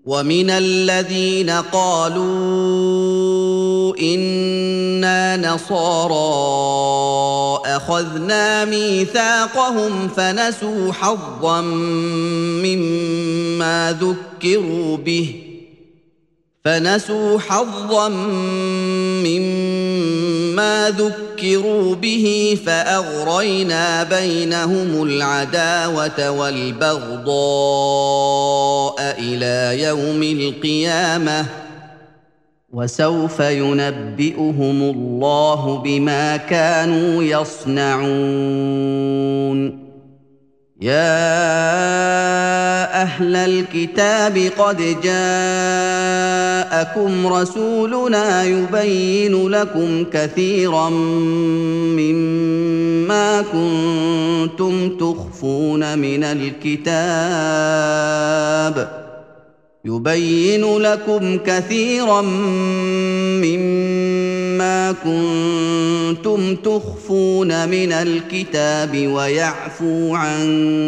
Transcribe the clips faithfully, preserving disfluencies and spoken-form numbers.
ومن الذين قالوا إنا نصارى أخذنا ميثاقهم فنسوا حظا مما ذكروا به فنسوا حظا مما ذكروا به فأغرينا بينهم العداوة والبغضاء إلى يوم القيامة وسوف ينبئهم الله بما كانوا يصنعون يا أهل الكتاب قد جاءكم رسولنا يبين لكم كثيرا مما كنتم تخفون من الكتاب يبين لكم كثيرا مما كنتم تخفون من الكتاب ويعفو عن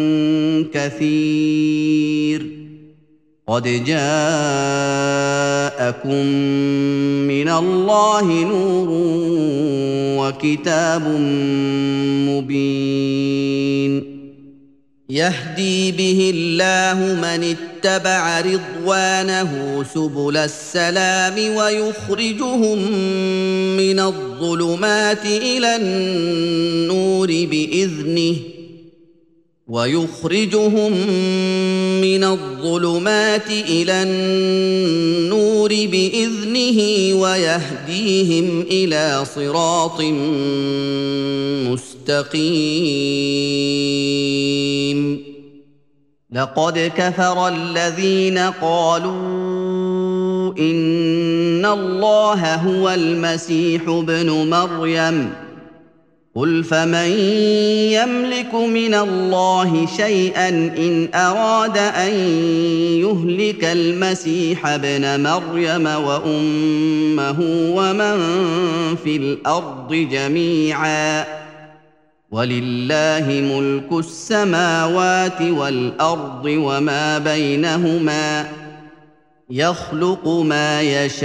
كثير قد جاءكم من الله نور وكتاب مبين يهدي به الله من اتبع رضوانه سبل السلام ويخرجهم من الظلمات إلى النور بإذنه ويخرجهم من الظلمات إلى النور بإذنه ويهديهم إلى صراط مستقيم لقد كفر الذين قالوا إن الله هو المسيح ابن مريم قل فمن يملك من الله شيئا إن أراد أن يهلك المسيح ابن مريم وأمه ومن في الأرض جميعا ولله ملك السماوات والأرض وما بينهما يخلق ما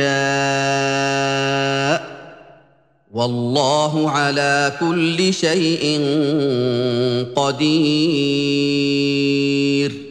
يشاء والله على كل شيء قدير